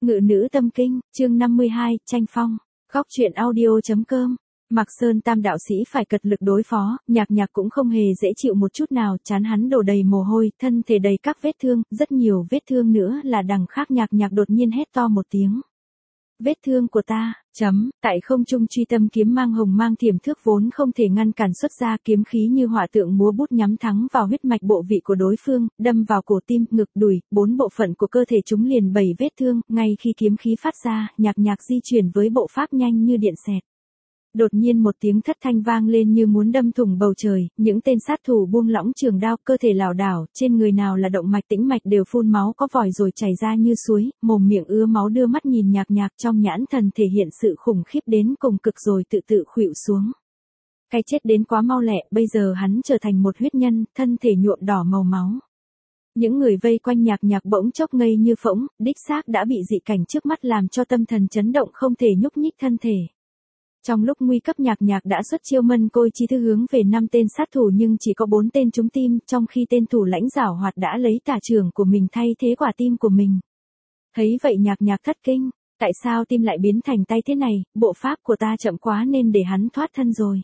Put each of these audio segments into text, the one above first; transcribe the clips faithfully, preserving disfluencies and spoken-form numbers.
Ngự nữ tâm kinh, chương năm mươi hai, tranh phong. Góc truyện audio.com. Mạc Sơn Tam đạo sĩ phải cật lực đối phó, Nhạc Nhạc cũng không hề dễ chịu một chút nào, trán hắn đổ đầy mồ hôi, thân thể đầy các vết thương, rất nhiều vết thương nữa là đằng khác. Nhạc Nhạc đột nhiên hét to một tiếng. Vết thương của ta, chấm, tại không trung truy tâm kiếm mang hồng mang thiểm thước vốn không thể ngăn cản xuất ra, kiếm khí như hỏa tượng múa bút nhắm thẳng vào huyết mạch bộ vị của đối phương, đâm vào cổ tim, ngực, đùi, bốn bộ phận của cơ thể chúng liền bảy vết thương. Ngay khi kiếm khí phát ra, Nhạc Nhạc di chuyển với bộ pháp nhanh như điện xẹt. Đột nhiên một tiếng thất thanh vang lên như muốn đâm thủng bầu trời, những tên sát thủ buông lỏng trường đao, cơ thể lảo đảo, trên người nào là động mạch tĩnh mạch đều phun máu có vòi rồi chảy ra như suối, mồm miệng ứa máu, đưa mắt nhìn Nhạc Nhạc, trong nhãn thần thể hiện sự khủng khiếp đến cùng cực rồi tự tự khuỵu xuống. Cái chết đến quá mau lẹ, bây giờ hắn trở thành một huyết nhân, thân thể nhuộm đỏ màu máu. Những người vây quanh Nhạc Nhạc bỗng chốc ngây như phỗng, đích xác đã bị dị cảnh trước mắt làm cho tâm thần chấn động, không thể nhúc nhích thân thể. Trong lúc nguy cấp, Nhạc Nhạc đã xuất chiêu mân côi chi thư hướng về năm tên sát thủ nhưng chỉ có bốn tên trúng tim, trong khi tên thủ lãnh giảo hoạt đã lấy tả trưởng của mình thay thế quả tim của mình. Thấy vậy Nhạc Nhạc thất kinh, tại sao tim lại biến thành tay thế này, bộ pháp của ta chậm quá nên để hắn thoát thân rồi.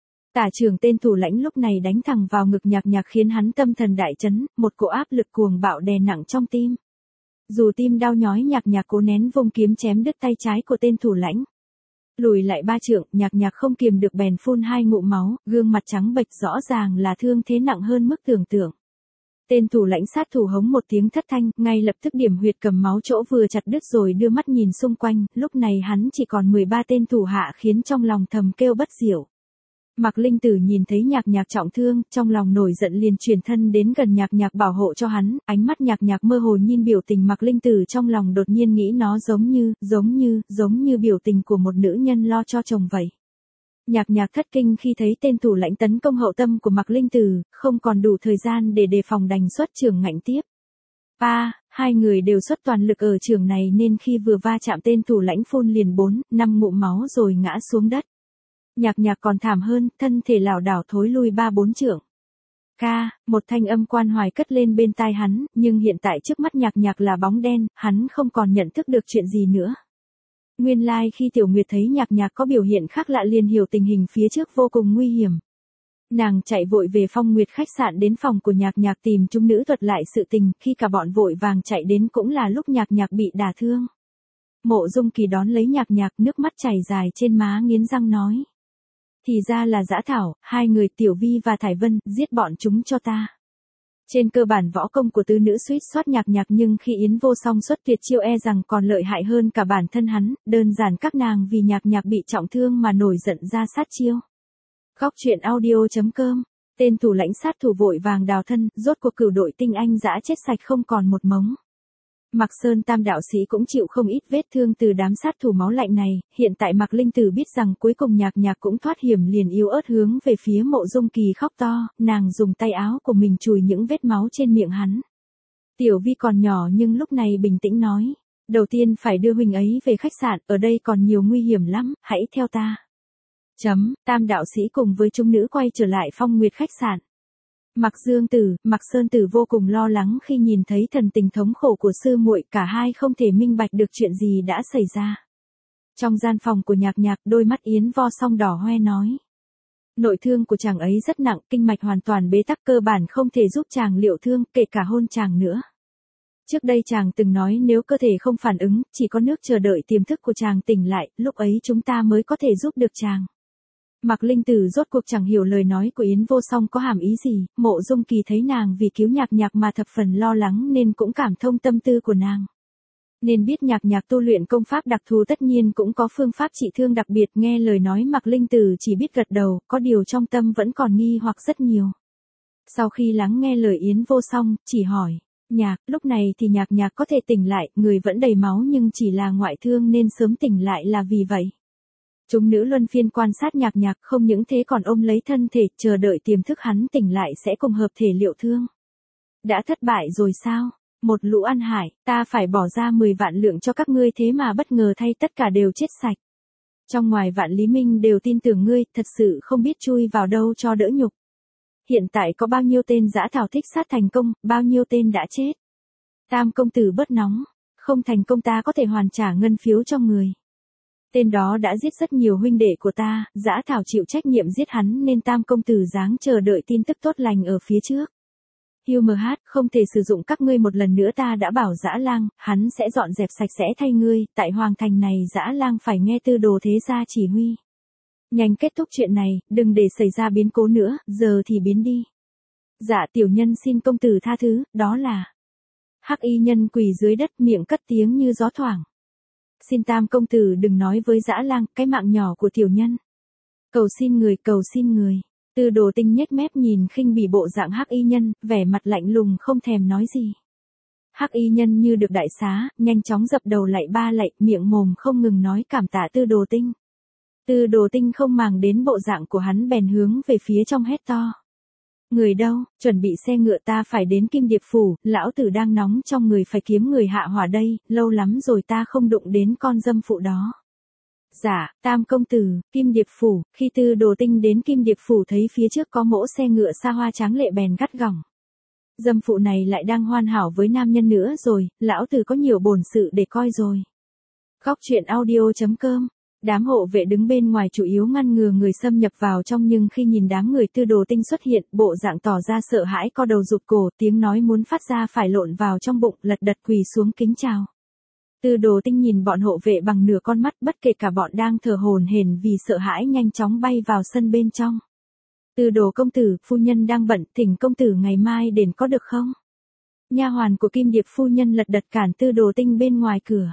Tả trưởng tên thủ lãnh lúc này đánh thẳng vào ngực Nhạc Nhạc khiến hắn tâm thần đại chấn, một cỗ áp lực cuồng bạo đè nặng trong tim. Dù tim đau nhói, Nhạc Nhạc cố nén vung kiếm chém đứt tay trái của tên thủ lãnh. Lùi lại ba trượng, Nhạc Nhạc không kiềm được bèn phun hai ngụm máu, gương mặt trắng bệch, rõ ràng là thương thế nặng hơn mức tưởng tượng. Tên thủ lãnh sát thủ hống một tiếng thất thanh, ngay lập tức điểm huyệt cầm máu chỗ vừa chặt đứt rồi đưa mắt nhìn xung quanh, lúc này hắn chỉ còn mười ba tên thủ hạ khiến trong lòng thầm kêu bất diệu. Mạc Linh Tử nhìn thấy Nhạc Nhạc trọng thương, trong lòng nổi giận liền chuyển thân đến gần Nhạc Nhạc bảo hộ cho hắn, ánh mắt Nhạc Nhạc mơ hồ nhìn biểu tình Mạc Linh Tử, trong lòng đột nhiên nghĩ nó giống như, giống như, giống như biểu tình của một nữ nhân lo cho chồng vậy. Nhạc Nhạc thất kinh khi thấy tên thủ lãnh tấn công hậu tâm của Mạc Linh Tử, không còn đủ thời gian để đề phòng đành xuất trường ngạnh tiếp. A, hai người đều xuất toàn lực ở trường này nên khi vừa va chạm tên thủ lãnh phun liền bốn, năm ngụm máu rồi ngã xuống đất. Nhạc Nhạc còn thảm hơn, thân thể lảo đảo thối lui ba bốn trượng. Ca, một thanh âm quan hoài cất lên bên tai hắn, nhưng hiện tại trước mắt Nhạc Nhạc là bóng đen, hắn không còn nhận thức được chuyện gì nữa. Nguyên lai like khi Tiểu Nguyệt thấy Nhạc Nhạc có biểu hiện khác lạ liền hiểu tình hình phía trước vô cùng nguy hiểm. Nàng chạy vội về Phong Nguyệt khách sạn đến phòng của Nhạc Nhạc tìm trung nữ thuật lại sự tình, khi cả bọn vội vàng chạy đến cũng là lúc Nhạc Nhạc bị đả thương. Mộ Dung Kỳ đón lấy Nhạc Nhạc, nước mắt chảy dài trên má, nghiến răng nói. Thì ra là Dã Thảo, hai người Tiểu Vi và Thải Vân, giết bọn chúng cho ta. Trên cơ bản võ công của tứ nữ suýt soát Nhạc Nhạc nhưng khi Yến Vô Song xuất tuyệt chiêu e rằng còn lợi hại hơn cả bản thân hắn, đơn giản các nàng vì Nhạc Nhạc bị trọng thương mà nổi giận ra sát chiêu. Góc truyện audio.com. Tên thủ lãnh sát thủ vội vàng đào thân, rốt cuộc cửu đội tinh anh dã chết sạch không còn một mống. Mạc Sơn Tam đạo sĩ cũng chịu không ít vết thương từ đám sát thủ máu lạnh này, hiện tại Mạc Linh Tử biết rằng cuối cùng Nhạc Nhạc cũng thoát hiểm liền yếu ớt hướng về phía Mộ Dung Kỳ khóc to, nàng dùng tay áo của mình chùi những vết máu trên miệng hắn. Tiểu Vi còn nhỏ nhưng lúc này bình tĩnh nói, đầu tiên phải đưa huynh ấy về khách sạn, ở đây còn nhiều nguy hiểm lắm, hãy theo ta. Chấm, Tam đạo sĩ cùng với chúng nữ quay trở lại Phong Nguyệt khách sạn. Mạc Dương Tử, Mạc Sơn Tử vô cùng lo lắng khi nhìn thấy thần tình thống khổ của sư muội, cả hai không thể minh bạch được chuyện gì đã xảy ra. Trong gian phòng của Nhạc Nhạc, đôi mắt Yến Vô Song đỏ hoe nói. Nội thương của chàng ấy rất nặng, kinh mạch hoàn toàn bế tắc, cơ bản không thể giúp chàng liệu thương, kể cả hôn chàng nữa. Trước đây chàng từng nói nếu cơ thể không phản ứng, chỉ có nước chờ đợi tiềm thức của chàng tỉnh lại, lúc ấy chúng ta mới có thể giúp được chàng. Mạc Linh Tử rốt cuộc chẳng hiểu lời nói của Yến Vô Song có hàm ý gì, Mộ Dung Kỳ thấy nàng vì cứu Nhạc Nhạc mà thập phần lo lắng nên cũng cảm thông tâm tư của nàng. Nên biết Nhạc Nhạc tu luyện công pháp đặc thù tất nhiên cũng có phương pháp trị thương đặc biệt, nghe lời nói Mạc Linh Tử chỉ biết gật đầu, có điều trong tâm vẫn còn nghi hoặc rất nhiều. Sau khi lắng nghe lời Yến Vô Song, chỉ hỏi, Nhạc, lúc này thì Nhạc Nhạc có thể tỉnh lại, người vẫn đầy máu nhưng chỉ là ngoại thương nên sớm tỉnh lại là vì vậy. Chúng nữ luân phiên quan sát Nhạc Nhạc, không những thế còn ôm lấy thân thể, chờ đợi tiềm thức hắn tỉnh lại sẽ cùng hợp thể liệu thương. Đã thất bại rồi sao? Một lũ ăn hại, ta phải bỏ ra mười vạn lượng cho các ngươi thế mà bất ngờ thay tất cả đều chết sạch. Trong ngoài vạn Lý Minh đều tin tưởng ngươi, thật sự không biết chui vào đâu cho đỡ nhục. Hiện tại có bao nhiêu tên Dã Thảo thích sát thành công, bao nhiêu tên đã chết. Tam công tử bớt nóng. Không thành công ta có thể hoàn trả ngân phiếu cho người. Tên đó đã giết rất nhiều huynh đệ của ta, Dã Thảo chịu trách nhiệm giết hắn nên Tam công tử dáng chờ đợi tin tức tốt lành ở phía trước. Hugh em hát, không thể sử dụng các ngươi một lần nữa, ta đã bảo Dã Lang, hắn sẽ dọn dẹp sạch sẽ thay ngươi, tại hoàng thành này Dã Lang phải nghe Tư Đồ thế gia chỉ huy. Nhanh kết thúc chuyện này, đừng để xảy ra biến cố nữa, giờ thì biến đi. Dạ tiểu nhân xin công tử tha thứ, đó là. Hắc y nhân quỳ dưới đất, miệng cất tiếng như gió thoảng. Xin Tam công tử đừng nói với Dã Lang, cái mạng nhỏ của tiểu nhân. Cầu xin người, cầu xin người. Tư Đồ Tinh nhếch mép nhìn khinh bỉ bộ dạng hắc y nhân, vẻ mặt lạnh lùng không thèm nói gì. Hắc y nhân như được đại xá, nhanh chóng dập đầu lạy ba lạy, miệng mồm không ngừng nói cảm tạ Tư Đồ Tinh. Tư Đồ Tinh không màng đến bộ dạng của hắn bèn hướng về phía trong hét to. Người đâu, chuẩn bị xe ngựa, ta phải đến Kim Điệp Phủ, lão tử đang nóng trong người phải kiếm người hạ hỏa đây, lâu lắm rồi ta không đụng đến con dâm phụ đó. Dạ, Tam công tử, Kim Điệp Phủ, khi Tư Đồ Tinh đến Kim Điệp Phủ thấy phía trước có mỗ xe ngựa xa hoa tráng lệ bèn gắt gỏng. Dâm phụ này lại đang hoàn hảo với nam nhân nữa rồi, lão tử có nhiều bổn sự để coi rồi. Góc truyện audio chấm com. Đám hộ vệ đứng bên ngoài chủ yếu ngăn ngừa người xâm nhập vào trong, nhưng khi nhìn đám người Tư Đồ Tinh xuất hiện, bộ dạng tỏ ra sợ hãi, co đầu rụt cổ, tiếng nói muốn phát ra phải lộn vào trong bụng, lật đật quỳ xuống kính chào. Tư Đồ Tinh nhìn bọn hộ vệ bằng nửa con mắt, bất kể cả bọn đang thở hổn hển vì sợ hãi, nhanh chóng bay vào sân bên trong. Tư Đồ công tử, phu nhân đang bận, thỉnh công tử ngày mai đến có được không? Nha hoàn của Kim Điệp phu nhân lật đật cản Tư Đồ Tinh bên ngoài cửa.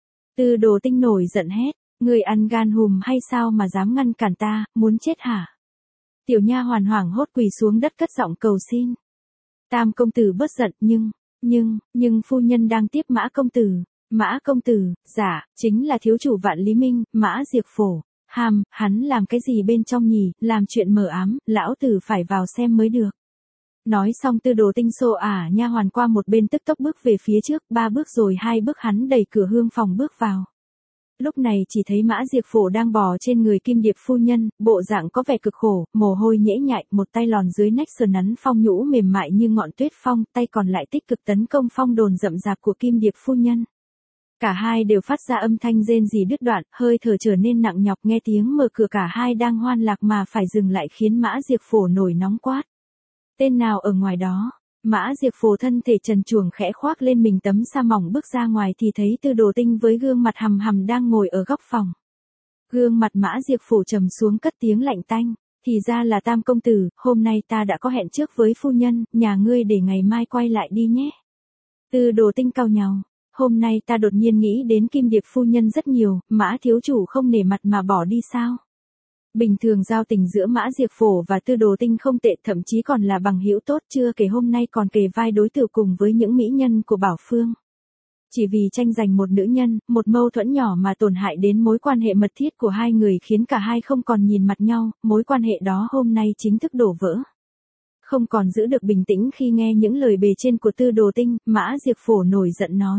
Tư Đồ Tinh nổi giận hét. Người ăn gan hùm hay sao mà dám ngăn cản ta, muốn chết hả? Tiểu nha hoàn hoảng hốt quỳ xuống đất cất giọng cầu xin. Tam công tử bớt giận, nhưng, nhưng, nhưng phu nhân đang tiếp Mã công tử. Mã công tử, dạ, chính là thiếu chủ Vạn Lý Minh, Mã Diệp Phổ. Hàm, hắn làm cái gì bên trong nhỉ, làm chuyện mờ ám, lão tử phải vào xem mới được. Nói xong Tư Đồ Tinh xô ả nha hoàn qua một bên, tức tốc bước về phía trước, ba bước rồi hai bước hắn đẩy cửa hương phòng bước vào. Lúc này chỉ thấy Mã Diệp Phổ đang bò trên người Kim Điệp phu nhân, bộ dạng có vẻ cực khổ, mồ hôi nhễ nhại, một tay lòn dưới nách sờ nắn phong nhũ mềm mại như ngọn tuyết phong, tay còn lại tích cực tấn công phong đồn rậm rạp của Kim Điệp phu nhân. Cả hai đều phát ra âm thanh rên rỉ đứt đoạn, hơi thở trở nên nặng nhọc, nghe tiếng mở cửa cả hai đang hoan lạc mà phải dừng lại khiến Mã Diệp Phổ nổi nóng quát. Tên nào ở ngoài đó? Mã Diệp Phổ thân thể trần truồng khẽ khoác lên mình tấm sa mỏng bước ra ngoài thì thấy Tư Đồ Tinh với gương mặt hầm hầm đang ngồi ở góc phòng. Gương mặt Mã Diệp Phổ trầm xuống cất tiếng lạnh tanh, thì ra là Tam công tử, hôm nay ta đã có hẹn trước với phu nhân, nhà ngươi để ngày mai quay lại đi nhé. Tư Đồ Tinh cau nhàu, hôm nay ta đột nhiên nghĩ đến Kim Điệp phu nhân rất nhiều, Mã thiếu chủ không nể mặt mà bỏ đi sao? Bình thường giao tình giữa Mã Diệp Phổ và Tư Đồ Tinh không tệ, thậm chí còn là bằng hữu tốt, chưa kể hôm nay còn kề vai đối tượng cùng với những mỹ nhân của Bảo Phương. Chỉ vì tranh giành một nữ nhân, một mâu thuẫn nhỏ mà tổn hại đến mối quan hệ mật thiết của hai người, khiến cả hai không còn nhìn mặt nhau, mối quan hệ đó hôm nay chính thức đổ vỡ. Không còn giữ được bình tĩnh khi nghe những lời bề trên của Tư Đồ Tinh, Mã Diệp Phổ nổi giận nói.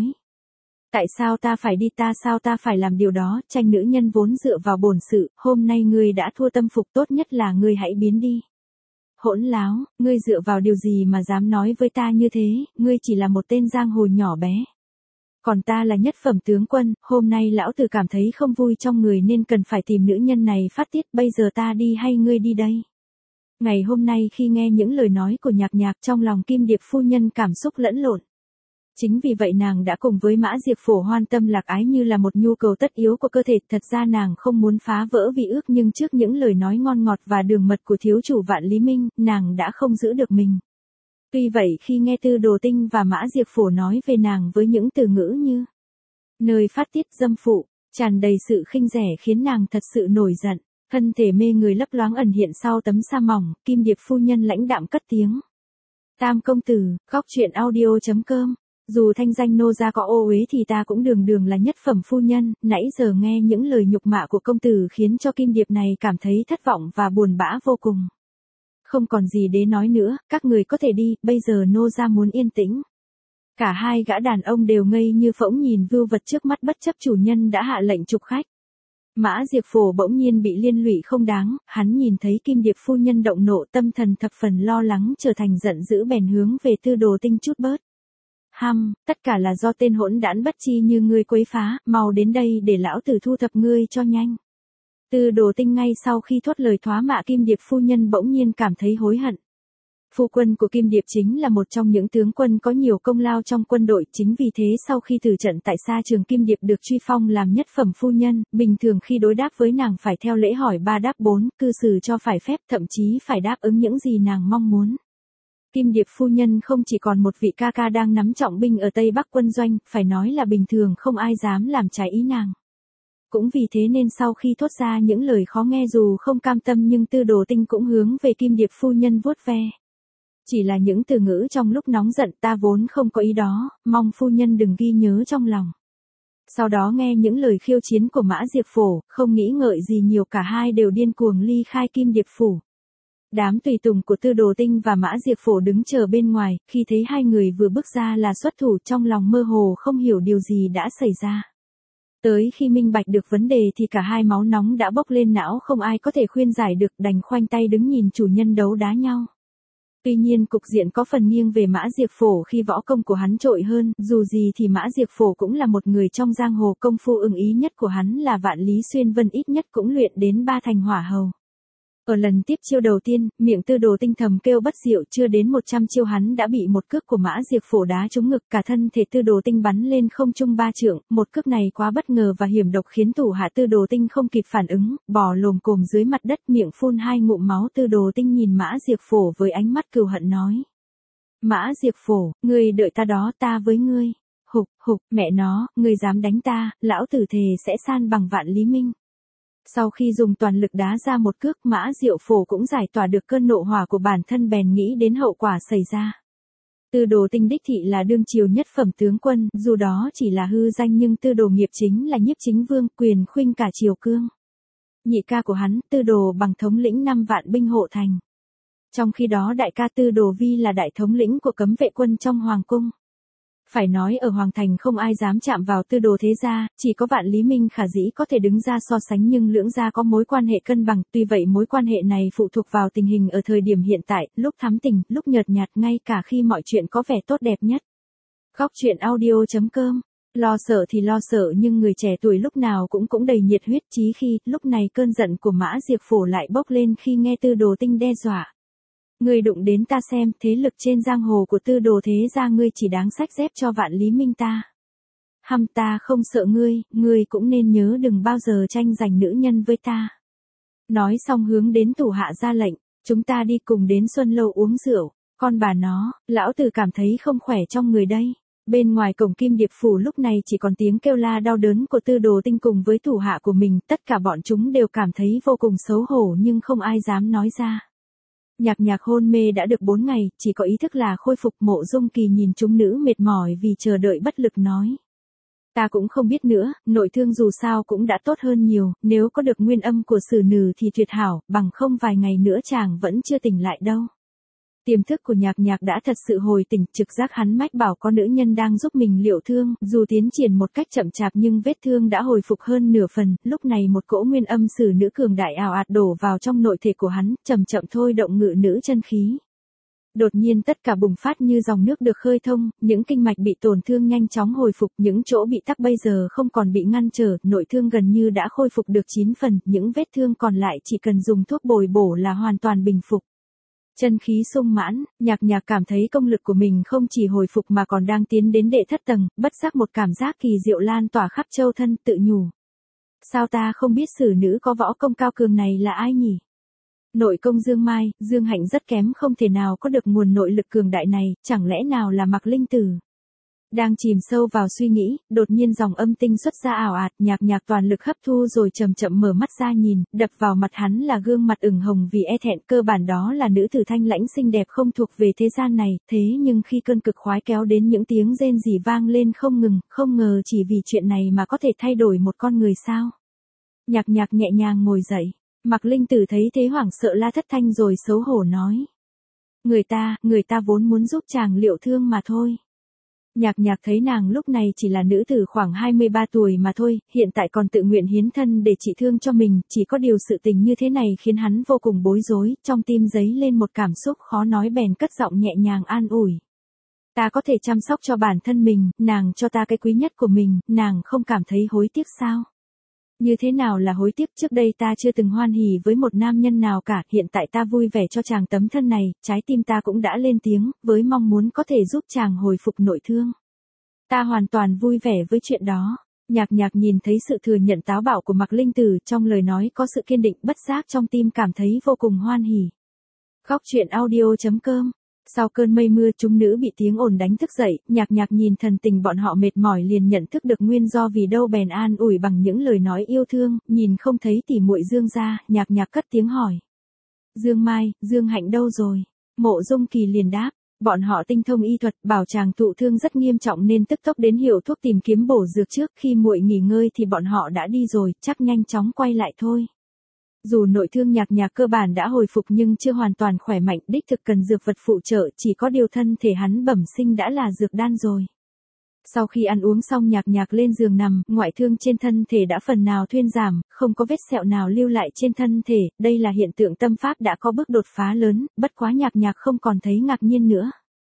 Tại sao ta phải đi, ta sao ta phải làm điều đó, tranh nữ nhân vốn dựa vào bổn sự, hôm nay ngươi đã thua tâm phục, tốt nhất là ngươi hãy biến đi. Hỗn láo, ngươi dựa vào điều gì mà dám nói với ta như thế, ngươi chỉ là một tên giang hồ nhỏ bé. Còn ta là nhất phẩm tướng quân, hôm nay lão tử cảm thấy không vui trong người nên cần phải tìm nữ nhân này phát tiết, bây giờ ta đi hay ngươi đi đây? Ngày hôm nay khi nghe những lời nói của Nhạc Nhạc, trong lòng Kim Điệp phu nhân cảm xúc lẫn lộn. Chính vì vậy nàng đã cùng với Mã Diệp Phổ hoan tâm lạc ái như là một nhu cầu tất yếu của cơ thể, thật ra nàng không muốn phá vỡ vi ước, nhưng trước những lời nói ngon ngọt và đường mật của thiếu chủ Vạn Lý Minh, nàng đã không giữ được mình. Tuy vậy khi nghe Tư Đồ Tinh và Mã Diệp Phổ nói về nàng với những từ ngữ như nơi phát tiết, dâm phụ, tràn đầy sự khinh rẻ, khiến nàng thật sự nổi giận, thân thể mê người lấp loáng ẩn hiện sau tấm sa mỏng, Kim Điệp phu nhân lãnh đạm cất tiếng. Tam công tử, góc truyện audio chấm com. Dù thanh danh nô gia có ô uế thì ta cũng đường đường là nhất phẩm phu nhân, nãy giờ nghe những lời nhục mạ của công tử khiến cho Kim Điệp này cảm thấy thất vọng và buồn bã vô cùng. Không còn gì để nói nữa, các người có thể đi, bây giờ nô gia muốn yên tĩnh. Cả hai gã đàn ông đều ngây như phỗng nhìn vưu vật trước mắt, bất chấp chủ nhân đã hạ lệnh trục khách. Mã Diệp Phổ bỗng nhiên bị liên lụy không đáng, hắn nhìn thấy Kim Điệp phu nhân động nộ, tâm thần thập phần lo lắng trở thành giận dữ, bèn hướng về Tư Đồ Tinh chút bớt. Hăm, tất cả là do tên hỗn đản bất chi như ngươi quấy phá, mau đến đây để lão tử thu thập ngươi cho nhanh. Tư Đồ Tinh ngay sau khi thốt lời thoá mạ Kim Điệp phu nhân bỗng nhiên cảm thấy hối hận. Phu quân của Kim Điệp chính là một trong những tướng quân có nhiều công lao trong quân đội, chính vì thế sau khi từ trận tại xa trường Kim Điệp được truy phong làm nhất phẩm phu nhân, bình thường khi đối đáp với nàng phải theo lễ hỏi ba đáp bốn, cư xử cho phải phép, thậm chí phải đáp ứng những gì nàng mong muốn. Kim Điệp phu nhân không chỉ còn một vị ca ca đang nắm trọng binh ở Tây Bắc quân doanh, phải nói là bình thường không ai dám làm trái ý nàng. Cũng vì thế nên sau khi thốt ra những lời khó nghe dù không cam tâm nhưng Tư Đồ Tinh cũng hướng về Kim Điệp phu nhân vuốt ve. Chỉ là những từ ngữ trong lúc nóng giận, ta vốn không có ý đó, mong phu nhân đừng ghi nhớ trong lòng. Sau đó nghe những lời khiêu chiến của Mã Diệp Phổ, không nghĩ ngợi gì nhiều cả hai đều điên cuồng ly khai Kim Điệp phủ. Đám tùy tùng của Tư Đồ Tinh và Mã Diệp Phổ đứng chờ bên ngoài, khi thấy hai người vừa bước ra là xuất thủ trong lòng mơ hồ không hiểu điều gì đã xảy ra. Tới khi minh bạch được vấn đề thì cả hai máu nóng đã bốc lên não, không ai có thể khuyên giải được, đành khoanh tay đứng nhìn chủ nhân đấu đá nhau. Tuy nhiên cục diện có phần nghiêng về Mã Diệp Phổ khi võ công của hắn trội hơn, dù gì thì Mã Diệp Phổ cũng là một người trong giang hồ, công phu ưng ý nhất của hắn là Vạn Lý Xuyên Vân, ít nhất cũng luyện đến ba thành hỏa hầu. Ở lần tiếp chiêu đầu tiên, miệng Tư Đồ Tinh thầm kêu bất diệu, chưa đến một trăm chiêu hắn đã bị một cước của Mã Diệp Phổ đá trúng ngực, cả thân thể Tư Đồ Tinh bắn lên không trung ba trượng, một cước này quá bất ngờ và hiểm độc khiến thủ hạ Tư Đồ Tinh không kịp phản ứng, bò lồm cồm dưới mặt đất, miệng phun hai ngụm máu. Tư Đồ Tinh nhìn Mã Diệp Phổ với ánh mắt cừu hận nói: Mã Diệp Phổ, ngươi đợi ta đó, ta với ngươi. Hục, hục, mẹ nó, ngươi dám đánh ta, lão tử thề sẽ san bằng Vạn Lý Minh. Sau khi dùng toàn lực đá ra một cước, Mã Diệu Phổ cũng giải tỏa được cơn nộ hỏa của bản thân, bèn nghĩ đến hậu quả xảy ra. Tư Đồ Tinh đích thị là đương triều nhất phẩm tướng quân, dù đó chỉ là hư danh nhưng Tư Đồ Nghiệp chính là nhiếp chính vương, quyền khuynh cả triều cương. Nhị ca của hắn, Tư Đồ Bằng thống lĩnh năm vạn binh hộ thành. Trong khi đó đại ca Tư Đồ Vi là đại thống lĩnh của cấm vệ quân trong hoàng cung. Phải nói ở Hoàng Thành không ai dám chạm vào Tư Đồ thế gia, chỉ có Vạn Lý Minh khả dĩ có thể đứng ra so sánh, nhưng lưỡng gia có mối quan hệ cân bằng, tuy vậy mối quan hệ này phụ thuộc vào tình hình ở thời điểm hiện tại, lúc thắm tình, lúc nhợt nhạt, ngay cả khi mọi chuyện có vẻ tốt đẹp nhất. Góc truyện audio chấm com. Lo sợ thì lo sợ nhưng người trẻ tuổi lúc nào cũng cũng đầy nhiệt huyết, chí khi, lúc này cơn giận của Mã Diệp Phổ lại bốc lên khi nghe Tư Đồ Tinh đe dọa. Ngươi đụng đến ta xem, thế lực trên giang hồ của Tư Đồ thế gia ngươi chỉ đáng xách dép cho Vạn Lý Minh ta. Hăm, ta không sợ ngươi, ngươi cũng nên nhớ đừng bao giờ tranh giành nữ nhân với ta. Nói xong hướng đến thủ hạ ra lệnh, chúng ta đi cùng đến Xuân Lâu uống rượu, con bà nó, lão tử cảm thấy không khỏe trong người đây. Bên ngoài cổng Kim Điệp phủ lúc này chỉ còn tiếng kêu la đau đớn của Tư Đồ Tinh cùng với thủ hạ của mình, tất cả bọn chúng đều cảm thấy vô cùng xấu hổ nhưng không ai dám nói ra. Nhạc Nhạc hôn mê đã được bốn ngày, chỉ có ý thức là khôi phục. Mộ Dung Kỳ nhìn chúng nữ mệt mỏi vì chờ đợi bất lực nói: Ta cũng không biết nữa, nội thương dù sao cũng đã tốt hơn nhiều, nếu có được nguyên âm của Sử Nừ thì tuyệt hảo, bằng không vài ngày nữa chàng vẫn chưa tỉnh lại đâu. Tiềm thức của Nhạc Nhạc đã thật sự hồi tỉnh, trực giác hắn mách bảo có nữ nhân đang giúp mình liệu thương, dù tiến triển một cách chậm chạp nhưng vết thương đã hồi phục hơn nửa phần, lúc này một cỗ nguyên âm Sử Nữ cường đại ào ạt đổ vào trong nội thể của hắn, chậm chậm thôi động ngự nữ chân khí. Đột nhiên tất cả bùng phát như dòng nước được khơi thông, những kinh mạch bị tổn thương nhanh chóng hồi phục, những chỗ bị tắc bây giờ không còn bị ngăn trở, nội thương gần như đã khôi phục được chín phần, những vết thương còn lại chỉ cần dùng thuốc bồi bổ là hoàn toàn bình phục. Chân khí sung mãn, Nhạc Nhạc cảm thấy công lực của mình không chỉ hồi phục mà còn đang tiến đến đệ thất tầng, bất giác một cảm giác kỳ diệu lan tỏa khắp châu thân, tự nhủ. Sao ta không biết Sử Nữ có võ công cao cường này là ai nhỉ? Nội công Dương Mai, Dương Hạnh rất kém, không thể nào có được nguồn nội lực cường đại này, chẳng lẽ nào là Mạc Linh Tử? Đang chìm sâu vào suy nghĩ, đột nhiên dòng âm tinh xuất ra ảo ạt, Nhạc Nhạc toàn lực hấp thu rồi chậm chậm mở mắt ra nhìn, đập vào mặt hắn là gương mặt ửng hồng vì e thẹn, cơ bản đó là nữ tử thanh lãnh xinh đẹp không thuộc về thế gian này, thế nhưng khi cơn cực khoái kéo đến những tiếng rên rỉ vang lên không ngừng, không ngờ chỉ vì chuyện này mà có thể thay đổi một con người sao? Nhạc Nhạc nhẹ nhàng ngồi dậy, Mạc Linh Tử thấy thế hoảng sợ la thất thanh rồi xấu hổ nói: Người ta, người ta vốn muốn giúp chàng liệu thương mà thôi. Nhạc Nhạc thấy nàng lúc này chỉ là nữ tử khoảng hai mươi ba tuổi mà thôi, hiện tại còn tự nguyện hiến thân để trị thương cho mình, chỉ có điều sự tình như thế này khiến hắn vô cùng bối rối, trong tim dấy lên một cảm xúc khó nói bèn cất giọng nhẹ nhàng an ủi. Ta có thể chăm sóc cho bản thân mình, nàng cho ta cái quý nhất của mình, nàng không cảm thấy hối tiếc sao? Như thế nào là hối tiếc, trước đây ta chưa từng hoan hỉ với một nam nhân nào cả, hiện tại ta vui vẻ cho chàng tấm thân này, trái tim ta cũng đã lên tiếng, với mong muốn có thể giúp chàng hồi phục nội thương. Ta hoàn toàn vui vẻ với chuyện đó. Nhạc Nhạc nhìn thấy sự thừa nhận táo bạo của Mạc Linh Tử, trong lời nói có sự kiên định, bất giác trong tim cảm thấy vô cùng hoan hỉ. Góc truyện audio chấm com. Sau cơn mây mưa chúng nữ bị tiếng ồn đánh thức dậy, Nhạc Nhạc nhìn thần tình bọn họ mệt mỏi liền nhận thức được nguyên do vì đâu bèn an ủi bằng những lời nói yêu thương, nhìn không thấy tỉ muội Dương gia, Nhạc Nhạc cất tiếng hỏi. Dương Mai, Dương Hạnh đâu rồi? Mộ Dung Kỳ liền đáp. Bọn họ tinh thông y thuật, bảo chàng thụ thương rất nghiêm trọng nên tức tốc đến hiệu thuốc tìm kiếm bổ dược trước, khi muội nghỉ ngơi thì bọn họ đã đi rồi, chắc nhanh chóng quay lại thôi. Dù nội thương Nhạc Nhạc cơ bản đã hồi phục nhưng chưa hoàn toàn khỏe mạnh, đích thực cần dược vật phụ trợ, chỉ có điều thân thể hắn bẩm sinh đã là dược đan rồi. Sau khi ăn uống xong Nhạc Nhạc lên giường nằm, ngoại thương trên thân thể đã phần nào thuyên giảm, không có vết sẹo nào lưu lại trên thân thể, đây là hiện tượng tâm pháp đã có bước đột phá lớn, bất quá Nhạc Nhạc không còn thấy ngạc nhiên nữa.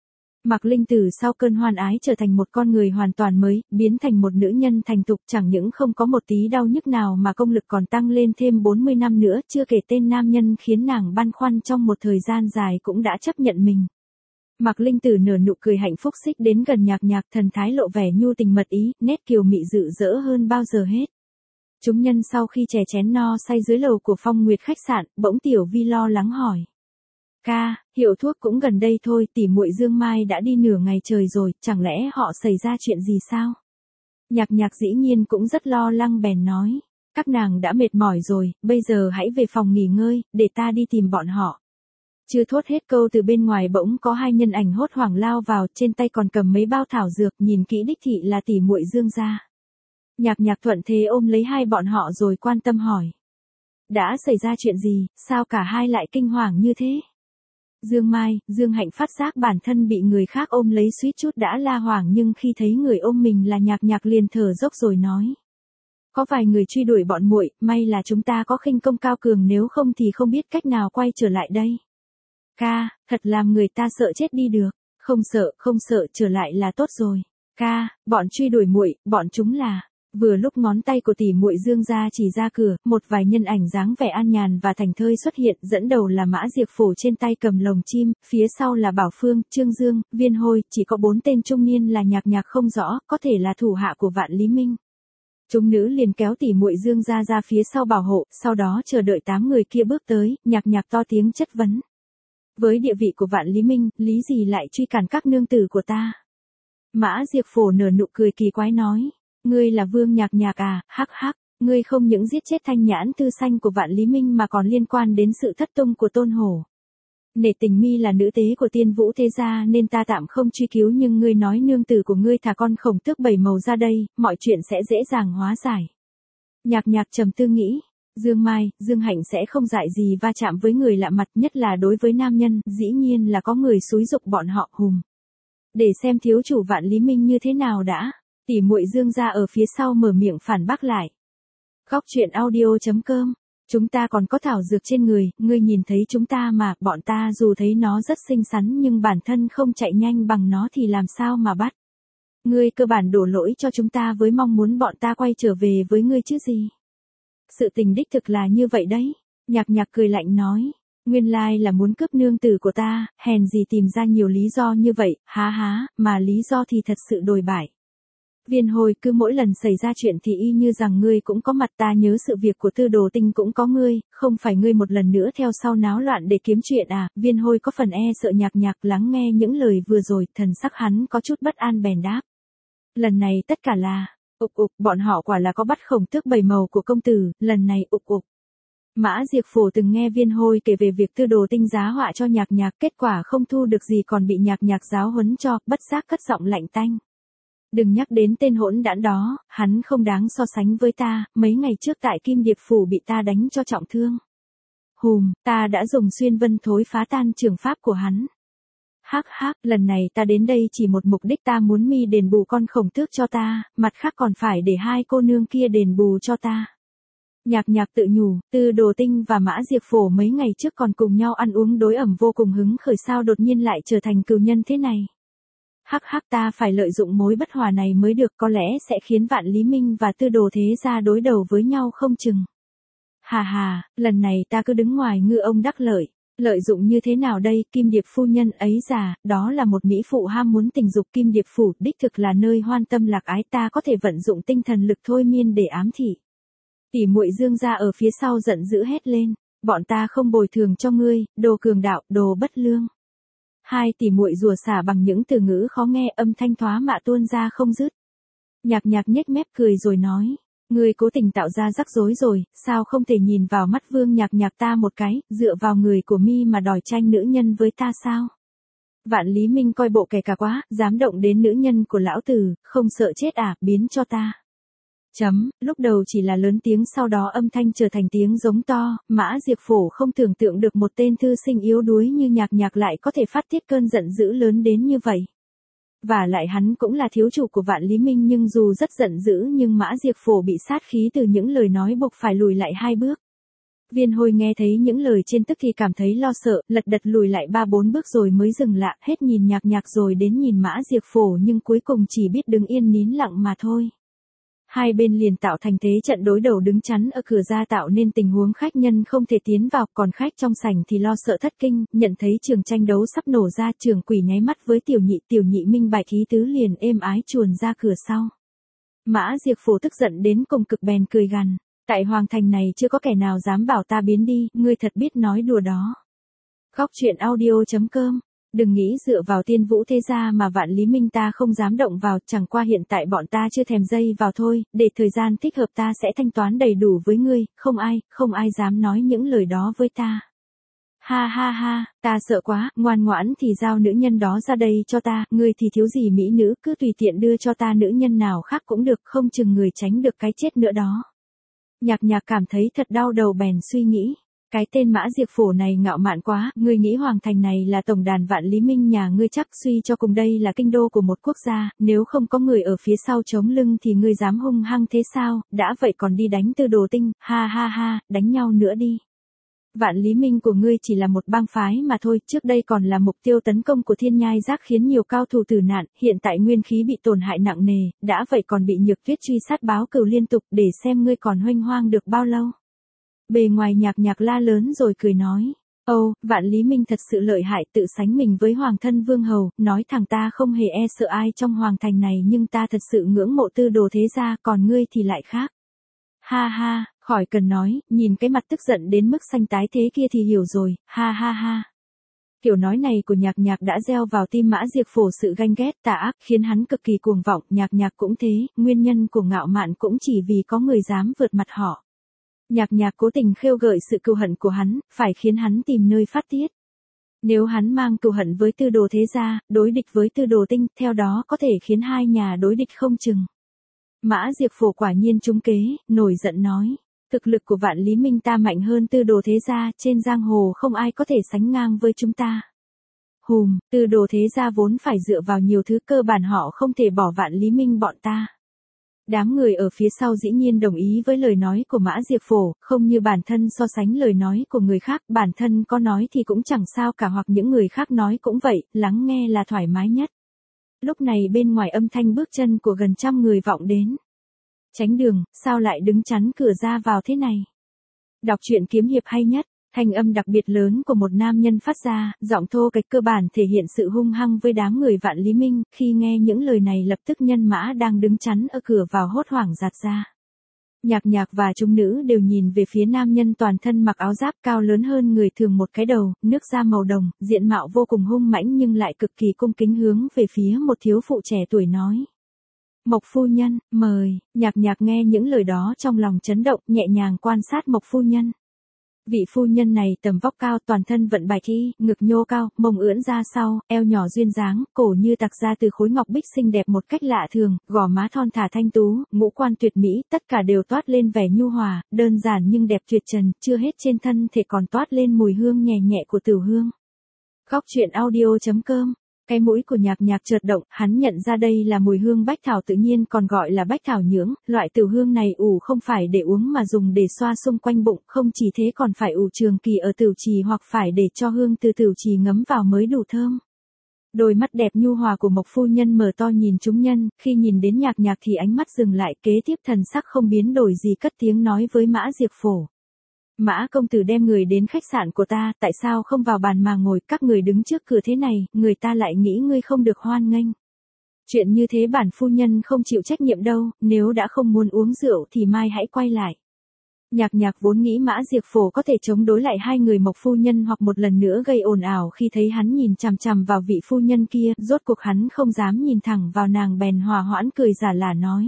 Mạc Linh Tử sau cơn hoan ái trở thành một con người hoàn toàn mới, biến thành một nữ nhân thành thục, chẳng những không có một tí đau nhức nào mà công lực còn tăng lên thêm bốn mươi năm nữa, chưa kể tên nam nhân khiến nàng băn khoăn trong một thời gian dài cũng đã chấp nhận mình. Mạc Linh Tử nở nụ cười hạnh phúc xích đến gần Nhạc Nhạc, thần thái lộ vẻ nhu tình mật ý, nét kiều mị rực rỡ hơn bao giờ hết. Chúng nhân sau khi chè chén no say dưới lầu của Phong Nguyệt khách sạn, bỗng Tiểu Vi lo lắng hỏi. Ca, hiệu thuốc cũng gần đây thôi, tỉ muội Dương Mai đã đi nửa ngày trời rồi, chẳng lẽ họ xảy ra chuyện gì sao? Nhạc Nhạc dĩ nhiên cũng rất lo lắng bèn nói. Các nàng đã mệt mỏi rồi, bây giờ hãy về phòng nghỉ ngơi, để ta đi tìm bọn họ. Chưa thốt hết câu từ bên ngoài bỗng có hai nhân ảnh hốt hoảng lao vào, trên tay còn cầm mấy bao thảo dược, nhìn kỹ đích thị là tỉ muội Dương gia. Nhạc Nhạc thuận thế ôm lấy hai bọn họ rồi quan tâm hỏi. Đã xảy ra chuyện gì, sao cả hai lại kinh hoàng như thế? Dương Mai, Dương Hạnh phát giác bản thân bị người khác ôm lấy suýt chút đã la hoảng nhưng khi thấy người ôm mình là Nhạc Nhạc liền thở dốc rồi nói. Có vài người truy đuổi bọn muội, may là chúng ta có khinh công cao cường nếu không thì không biết cách nào quay trở lại đây. Ca, thật làm người ta sợ chết đi được, không sợ, không sợ, trở lại là tốt rồi. Ca, bọn truy đuổi muội, bọn chúng là. Vừa lúc ngón tay của tỷ muội Dương gia chỉ ra cửa, một vài nhân ảnh dáng vẻ an nhàn và thành thơi xuất hiện, dẫn đầu là Mã Diệp Phổ trên tay cầm lồng chim, phía sau là Bảo Phương, Trương Dương, Viên Hôi, chỉ có bốn tên trung niên là Nhạc Nhạc không rõ, có thể là thủ hạ của Vạn Lý Minh. Chúng nữ liền kéo tỷ muội Dương gia ra phía sau bảo hộ, sau đó chờ đợi tám người kia bước tới, Nhạc Nhạc to tiếng chất vấn. Với địa vị của Vạn Lý Minh, lý gì lại truy cản các nương tử của ta? Mã Diệp Phổ nở nụ cười kỳ quái nói. Ngươi là Vương Nhạc Nhạc à, hắc hắc, ngươi không những giết chết Thanh Nhãn Tư Xanh của Vạn Lý Minh mà còn liên quan đến sự thất tung của Tôn Hổ. Nể tình mi là nữ tế của Tiên Vũ thế gia nên ta tạm không truy cứu nhưng ngươi nói nương tử của ngươi thả con Khổng Tước bảy màu ra đây, mọi chuyện sẽ dễ dàng hóa giải. Nhạc Nhạc trầm tư nghĩ, Dương Mai, Dương Hạnh sẽ không dại gì va chạm với người lạ mặt, nhất là đối với nam nhân, dĩ nhiên là có người xúi giục bọn họ hùm. Để xem thiếu chủ Vạn Lý Minh như thế nào đã. Tỷ muội Dương gia ở phía sau mở miệng phản bác lại. Góc truyện audio chấm com. Chúng ta còn có thảo dược trên người, ngươi nhìn thấy chúng ta mà, bọn ta dù thấy nó rất xinh xắn nhưng bản thân không chạy nhanh bằng nó thì làm sao mà bắt. Ngươi cơ bản đổ lỗi cho chúng ta với mong muốn bọn ta quay trở về với ngươi chứ gì. Sự tình đích thực là như vậy đấy. Nhạc Nhạc cười lạnh nói. Nguyên lai là muốn cướp nương tử của ta, hèn gì tìm ra nhiều lý do như vậy, há há, mà lý do thì thật sự đồi bại. Viên Hồi, cứ mỗi lần xảy ra chuyện thì y như rằng ngươi cũng có mặt, ta nhớ sự việc của Tư Đồ Tinh cũng có ngươi, không phải ngươi một lần nữa theo sau náo loạn để kiếm chuyện à? Viên Hồi có phần e sợ Nhạc Nhạc, lắng nghe những lời vừa rồi, thần sắc hắn có chút bất an bèn đáp. Lần này tất cả là, ục ục, bọn họ quả là có bắt Khổng Tước bảy màu của công tử, lần này ục ục. Mã Diệp Phổ từng nghe Viên Hôi kể về việc Tư Đồ Tinh giá họa cho Nhạc Nhạc, kết quả không thu được gì còn bị Nhạc Nhạc giáo huấn cho, bất giác cất giọng lạnh tanh. Đừng nhắc đến tên hỗn đản đó, hắn không đáng so sánh với ta, mấy ngày trước tại Kim Điệp Phủ bị ta đánh cho trọng thương. Hùm, ta đã dùng xuyên vân thối phá tan trường pháp của hắn. Hắc hắc, lần này ta đến đây chỉ một mục đích, ta muốn mi đền bù con Khổng Tước cho ta, mặt khác còn phải để hai cô nương kia đền bù cho ta. Nhạc Nhạc tự nhủ, Tư Đồ Tinh và Mã Diệp Phổ mấy ngày trước còn cùng nhau ăn uống đối ẩm vô cùng hứng khởi, sao đột nhiên lại trở thành cừu nhân thế này. Hắc hắc, ta phải lợi dụng mối bất hòa này mới được, có lẽ sẽ khiến Vạn Lý Minh và Tư Đồ Thế Gia đối đầu với nhau không chừng. Hà hà, lần này ta cứ đứng ngoài ngư ông đắc lợi. Lợi dụng như thế nào đây, Kim Điệp phu nhân ấy già, đó là một mỹ phụ ham muốn tình dục. Kim Điệp phủ đích thực là nơi hoan tâm lạc ái, ta có thể vận dụng tinh thần lực thôi miên để ám thị. Tỷ muội Dương gia ở phía sau giận dữ hét lên, bọn ta không bồi thường cho ngươi, đồ cường đạo, đồ bất lương. Hai tỷ muội rủa xả bằng những từ ngữ khó nghe, âm thanh thoá mạ tuôn ra không dứt. Nhạc Nhạc nhếch mép cười rồi nói, ngươi cố tình tạo ra rắc rối rồi, sao không thể nhìn vào mắt Vương Nhạc Nhạc ta một cái, dựa vào người của mi mà đòi tranh nữ nhân với ta sao? Vạn Lý Minh coi bộ kẻ cả quá, dám động đến nữ nhân của lão tử, không sợ chết à, biến cho ta. Chấm, lúc đầu chỉ là lớn tiếng, sau đó âm thanh trở thành tiếng giống to. Mã Diệp Phổ không tưởng tượng được một tên thư sinh yếu đuối như Nhạc Nhạc lại có thể phát tiết cơn giận dữ lớn đến như vậy. Và lại hắn cũng là thiếu chủ của Vạn Lý Minh, nhưng dù rất giận dữ nhưng Mã Diệp Phổ bị sát khí từ những lời nói buộc phải lùi lại hai bước. Viên Hồi nghe thấy những lời trên tức thì cảm thấy lo sợ, lật đật lùi lại ba bốn bước rồi mới dừng lại, hết nhìn Nhạc Nhạc rồi đến nhìn Mã Diệp Phổ, nhưng cuối cùng chỉ biết đứng yên nín lặng mà thôi. Hai bên liền tạo thành thế trận đối đầu đứng chắn ở cửa ra, tạo nên tình huống khách nhân không thể tiến vào, còn khách trong sảnh thì lo sợ thất kinh, nhận thấy trường tranh đấu sắp nổ ra, Trường Quỷ nháy mắt với Tiểu Nhị, Tiểu Nhị minh bạch ý tứ liền êm ái chuồn ra cửa sau. Mã Diệp Phổ tức giận đến cùng cực bèn cười gằn, tại Hoàng Thành này chưa có kẻ nào dám bảo ta biến đi, ngươi thật biết nói đùa đó. Góc truyện audio chấm com. Đừng nghĩ dựa vào Tiên Vũ Thế Gia mà Vạn Lý Minh ta không dám động vào, chẳng qua hiện tại bọn ta chưa thèm dây vào thôi, để thời gian thích hợp ta sẽ thanh toán đầy đủ với ngươi, không ai, không ai dám nói những lời đó với ta. Ha ha ha, ta sợ quá, ngoan ngoãn thì giao nữ nhân đó ra đây cho ta, ngươi thì thiếu gì mỹ nữ, cứ tùy tiện đưa cho ta nữ nhân nào khác cũng được, không chừng người tránh được cái chết nữa đó. Nhạc Nhạc cảm thấy thật đau đầu bèn suy nghĩ. Cái tên Mã Diệp Phổ này ngạo mạn quá, ngươi nghĩ Hoàng Thành này là tổng đàn Vạn Lý Minh nhà ngươi chắc, suy cho cùng đây là kinh đô của một quốc gia, nếu không có người ở phía sau chống lưng thì ngươi dám hung hăng thế sao, đã vậy còn đi đánh Tư Đồ Tinh, ha ha ha, đánh nhau nữa đi. Vạn Lý Minh của ngươi chỉ là một bang phái mà thôi, trước đây còn là mục tiêu tấn công của Thiên Nhai Giác khiến nhiều cao thủ tử nạn, hiện tại nguyên khí bị tổn hại nặng nề, đã vậy còn bị Nhược Tuyết truy sát báo cừu liên tục, để xem ngươi còn huênh hoang được bao lâu. Bề ngoài Nhạc Nhạc la lớn rồi cười nói, ồ, Vạn Lý Minh thật sự lợi hại, tự sánh mình với Hoàng thân Vương Hầu, nói thẳng ta không hề e sợ ai trong Hoàng Thành này, nhưng ta thật sự ngưỡng mộ Tư Đồ Thế Gia, còn ngươi thì lại khác. Ha ha, khỏi cần nói, nhìn cái mặt tức giận đến mức xanh tái thế kia thì hiểu rồi, ha ha ha. Kiểu nói này của Nhạc Nhạc đã gieo vào tim Mã Diệp Phổ sự ganh ghét tà ác, khiến hắn cực kỳ cuồng vọng, Nhạc Nhạc cũng thế, nguyên nhân của ngạo mạn cũng chỉ vì có người dám vượt mặt họ. Nhạc Nhạc cố tình khêu gợi sự cừu hận của hắn, phải khiến hắn tìm nơi phát tiết. Nếu hắn mang cừu hận với Tư Đồ Thế Gia, đối địch với Tư Đồ Tinh, theo đó có thể khiến hai nhà đối địch không chừng. Mã Diệp Phổ quả nhiên trúng kế, nổi giận nói, thực lực của Vạn Lý Minh ta mạnh hơn Tư Đồ Thế Gia, trên giang hồ không ai có thể sánh ngang với chúng ta. Hùm, Tư Đồ Thế Gia vốn phải dựa vào nhiều thứ, cơ bản họ không thể bỏ Vạn Lý Minh bọn ta. Đám người ở phía sau dĩ nhiên đồng ý với lời nói của Mã Diệp Phổ, không như bản thân so sánh lời nói của người khác, bản thân có nói thì cũng chẳng sao cả, hoặc những người khác nói cũng vậy, lắng nghe là thoải mái nhất. Lúc này bên ngoài âm thanh bước chân của gần trăm người vọng đến. Tránh đường, sao lại đứng chắn cửa ra vào thế này? Đọc truyện kiếm hiệp hay nhất. Thanh âm đặc biệt lớn của một nam nhân phát ra, giọng thô kệch cơ bản thể hiện sự hung hăng với đám người Vạn Lý Minh, khi nghe những lời này lập tức nhân mã đang đứng chắn ở cửa vào hốt hoảng giạt ra. Nhạc Nhạc và chúng nữ đều nhìn về phía nam nhân toàn thân mặc áo giáp cao lớn hơn người thường một cái đầu, nước da màu đồng, diện mạo vô cùng hung mãnh nhưng lại cực kỳ cung kính hướng về phía một thiếu phụ trẻ tuổi nói. Mộc phu nhân, mời. Nhạc Nhạc nghe những lời đó trong lòng chấn động, nhẹ nhàng quan sát Mộc phu nhân. Vị phu nhân này tầm vóc cao, toàn thân vận bạch y, ngực nhô cao, mông ưỡn ra sau, eo nhỏ duyên dáng, cổ như tạc ra từ khối ngọc bích xinh đẹp một cách lạ thường, gò má thon thả thanh tú, ngũ quan tuyệt mỹ, tất cả đều toát lên vẻ nhu hòa, đơn giản nhưng đẹp tuyệt trần, chưa hết trên thân thể còn toát lên mùi hương nhẹ nhẹ của tửu hương. Góc truyện audio chấm com. Cái mũi của Nhạc Nhạc chợt động, hắn nhận ra đây là mùi hương bách thảo, tự nhiên còn gọi là bách thảo nhưỡng, loại tửu hương này ủ không phải để uống mà dùng để xoa xung quanh bụng, không chỉ thế còn phải ủ trường kỳ ở tửu trì hoặc phải để cho hương từ tửu trì ngấm vào mới đủ thơm. Đôi mắt đẹp nhu hòa của Mộc phu nhân mở to nhìn chúng nhân, khi nhìn đến Nhạc Nhạc thì ánh mắt dừng lại, kế tiếp thần sắc không biến đổi gì cất tiếng nói với Mã Diệp Phổ. Mã công tử đem người đến khách sạn của ta, tại sao không vào bàn mà ngồi, các người đứng trước cửa thế này, người ta lại nghĩ ngươi không được hoan nghênh. Chuyện như thế bản phu nhân không chịu trách nhiệm đâu, nếu đã không muốn uống rượu thì mai hãy quay lại. Nhạc Nhạc vốn nghĩ Mã Diệp Phổ có thể chống đối lại hai người Mộc phu nhân hoặc một lần nữa gây ồn ào khi thấy hắn nhìn chằm chằm vào vị phu nhân kia, rốt cuộc hắn không dám nhìn thẳng vào nàng bèn hòa hoãn cười giả lả nói.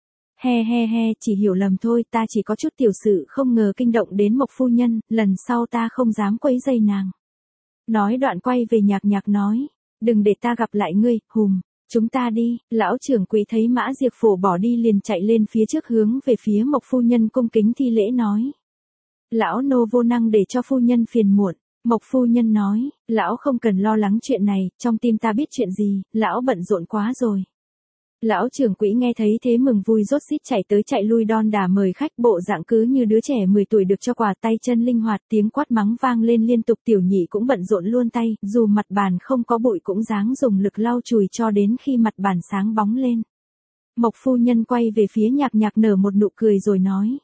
He he he, chỉ hiểu lầm thôi, ta chỉ có chút tiểu sự không ngờ kinh động đến Mộc phu nhân, lần sau ta không dám quấy rầy nàng. Nói đoạn quay về Nhạc Nhạc nói, đừng để ta gặp lại ngươi, hùm. Chúng ta đi, lão trưởng quỹ thấy Mã Diệp Phổ bỏ đi liền chạy lên phía trước hướng về phía Mộc phu nhân cung kính thi lễ nói. Lão nô vô năng để cho phu nhân phiền muộn. Mộc phu nhân nói, lão không cần lo lắng chuyện này, trong tim ta biết chuyện gì, lão bận rộn quá rồi. Lão trưởng quỹ nghe thấy thế mừng vui rốt rít chạy tới chạy lui đon đả mời khách, bộ dạng cứ như đứa trẻ mười tuổi được cho quà, tay chân linh hoạt, tiếng quát mắng vang lên liên tục, tiểu nhị cũng bận rộn luôn tay, dù mặt bàn không có bụi cũng dáng dùng lực lau chùi cho đến khi mặt bàn sáng bóng lên. Mộc phu nhân quay về phía Nhạc Nhạc nở một nụ cười rồi nói.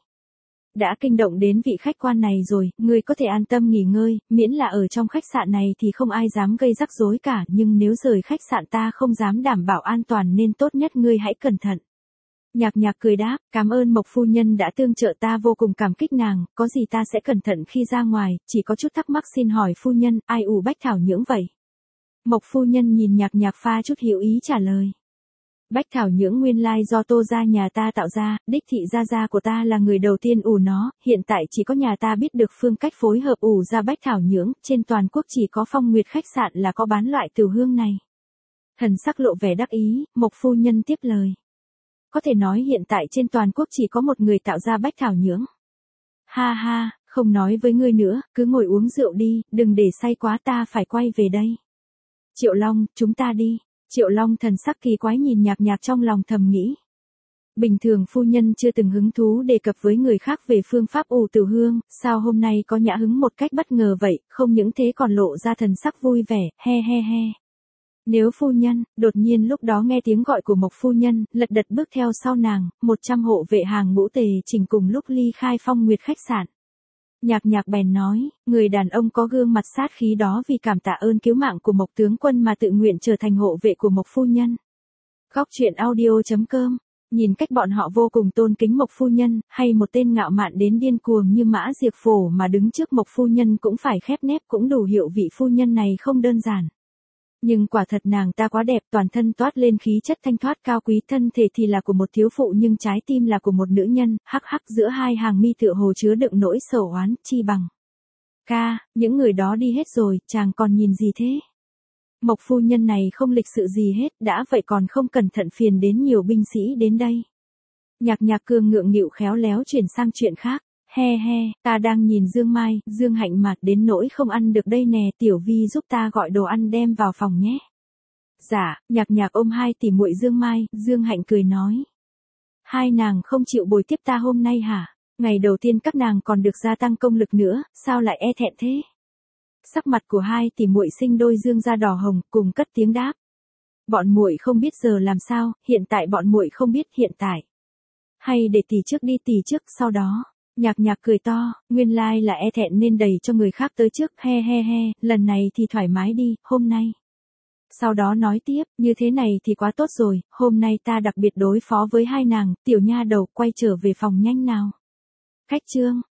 Đã kinh động đến vị khách quan này rồi, ngươi có thể an tâm nghỉ ngơi, miễn là ở trong khách sạn này thì không ai dám gây rắc rối cả, nhưng nếu rời khách sạn ta không dám đảm bảo an toàn nên tốt nhất ngươi hãy cẩn thận. Nhạc Nhạc cười đáp, cảm ơn Mộc phu nhân đã tương trợ, ta vô cùng cảm kích nàng, có gì ta sẽ cẩn thận khi ra ngoài, chỉ có chút thắc mắc xin hỏi phu nhân, ai ủ Bách Thảo Nhưỡng vậy? Mộc phu nhân nhìn Nhạc Nhạc pha chút hiểu ý trả lời. Bách Thảo Nhưỡng nguyên lai do Tô gia nhà ta tạo ra, đích thị gia gia của ta là người đầu tiên ủ nó, hiện tại chỉ có nhà ta biết được phương cách phối hợp ủ ra Bách Thảo Nhưỡng, trên toàn quốc chỉ có Phong Nguyệt khách sạn là có bán loại tửu hương này. Thần sắc lộ vẻ đắc ý, Mộc phu nhân tiếp lời. Có thể nói hiện tại trên toàn quốc chỉ có một người tạo ra Bách Thảo Nhưỡng. Ha ha, không nói với ngươi nữa, cứ ngồi uống rượu đi, đừng để say quá, ta phải quay về đây. Triệu Long, chúng ta đi. Triệu Long thần sắc kỳ quái nhìn Nhạc Nhạc trong lòng thầm nghĩ. Bình thường phu nhân chưa từng hứng thú đề cập với người khác về phương pháp ủ tửu hương, sao hôm nay có nhã hứng một cách bất ngờ vậy, không những thế còn lộ ra thần sắc vui vẻ, he he he. Nếu phu nhân, đột nhiên lúc đó nghe tiếng gọi của Mộc phu nhân, lật đật bước theo sau nàng, một trăm hộ vệ hàng ngũ tề chỉnh cùng lúc ly khai Phong Nguyệt khách sạn. Nhạc Nhạc bèn nói, người đàn ông có gương mặt sát khí đó vì cảm tạ ơn cứu mạng của Mộc tướng quân mà tự nguyện trở thành hộ vệ của Mộc phu nhân. Góc truyện audio chấm com. Nhìn cách bọn họ vô cùng tôn kính Mộc phu nhân, hay một tên ngạo mạn đến điên cuồng như Mã Diệp Phổ mà đứng trước Mộc phu nhân cũng phải khép nép, cũng đủ hiểu vị phu nhân này không đơn giản. Nhưng quả thật nàng ta quá đẹp, toàn thân toát lên khí chất thanh thoát cao quý, thân thể thì là của một thiếu phụ nhưng trái tim là của một nữ nhân, hắc hắc giữa hai hàng mi tựa hồ chứa đựng nỗi sầu oán, chi bằng. Ca, những người đó đi hết rồi, chàng còn nhìn gì thế? Mộc phu nhân này không lịch sự gì hết, đã vậy còn không cẩn thận phiền đến nhiều binh sĩ đến đây. Nhạc Nhạc Cương ngượng nghịu khéo léo chuyển sang chuyện khác. He he, ta đang nhìn Dương Mai, Dương Hạnh mặt đến nỗi không ăn được đây nè, Tiểu Vi giúp ta gọi đồ ăn đem vào phòng nhé. Dạ, Nhạc Nhạc ôm hai tỷ muội Dương Mai, Dương Hạnh cười nói. Hai nàng không chịu bồi tiếp ta hôm nay hả? Ngày đầu tiên các nàng còn được gia tăng công lực nữa, sao lại e thẹn thế? Sắc mặt của hai tỷ muội sinh đôi Dương ra đỏ hồng, cùng cất tiếng đáp. Bọn muội không biết giờ làm sao, hiện tại bọn muội không biết hiện tại. Hay để tỷ trước đi, tỷ trước, sau đó. Nhạc Nhạc cười to, nguyên lai là e thẹn nên đẩy cho người khác tới trước, he he he, lần này thì thoải mái đi, hôm nay. Sau đó nói tiếp, như thế này thì quá tốt rồi, hôm nay ta đặc biệt đối phó với hai nàng, tiểu nha đầu, quay trở về phòng nhanh nào. Khách trương,